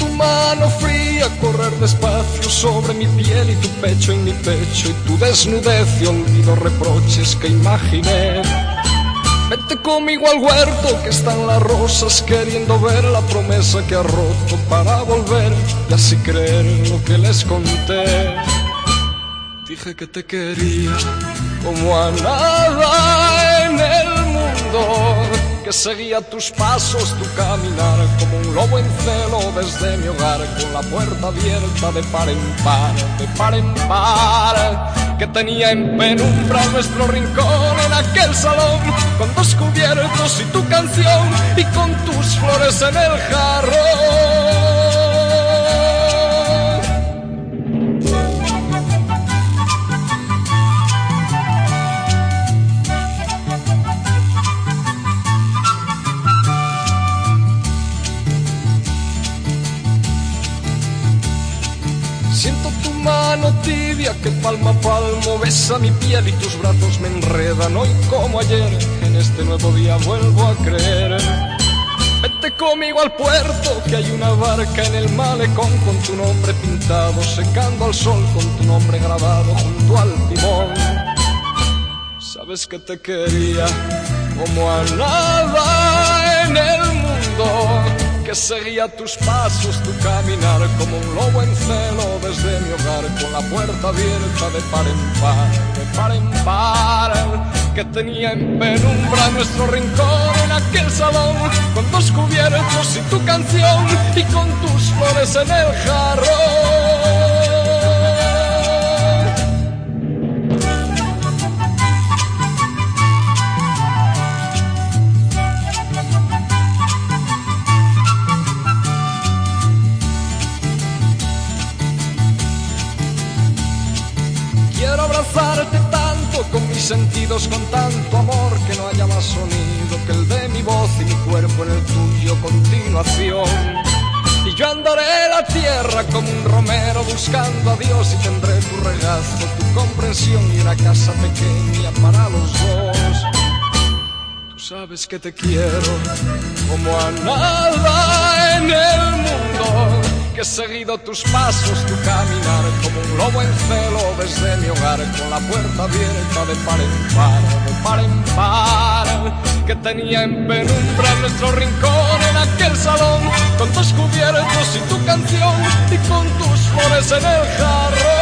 tu mano fría correr despacio sobre mi piel y tu pecho en mi pecho y tu desnudez y olvido reproches que imaginé. Vete conmigo al huerto que están las rosas, queriendo ver la promesa que ha roto para volver y así creer lo que les conté. Dije que te quería como a nada en el mundo, que seguía tus pasos, tu caminar, como un lobo en celo desde mi hogar, con la puerta abierta de par en par, de par en par, que tenía en penumbra nuestro rincón en aquel salón, con dos cubiertos y tu canción, y con tus flores en el jarrón. Siento tu mano tibia que palmo a palmo besa mi piel y tus brazos me enredan. Hoy como ayer, en este nuevo día vuelvo a creer. Vete conmigo al puerto, que hay una barca en el malecón con tu nombre pintado, secando al sol con tu nombre grabado junto al timón. Sabes que te quería como a nada en el mundo, que seguía tus pasos, tu caminar, como un lobo en celo desde mi hogar, con la puerta abierta de par en par, de par en par, que tenía en penumbra nuestro rincón en aquel salón, con dos cubiertos y tu canción, y con tus flores en el jarrón. Quiero abrazarte tanto con mis sentidos, con tanto amor, que no haya más sonido que el de mi voz y mi cuerpo en el tuyo, continuación. Y yo andaré la tierra como un romero buscando a Dios, y tendré tu regazo, tu comprensión y una casa pequeña para los dos. Tú sabes que te quiero como a nada en el mundo, que he seguido tus pasos, tu caminar, como un lobo en celo desde mi hogar, con la puerta abierta de par en par, de par en par, que tenía en penumbra nuestro rincón en aquel salón, con dos cubiertos y tu canción, y con tus flores en el jarrón.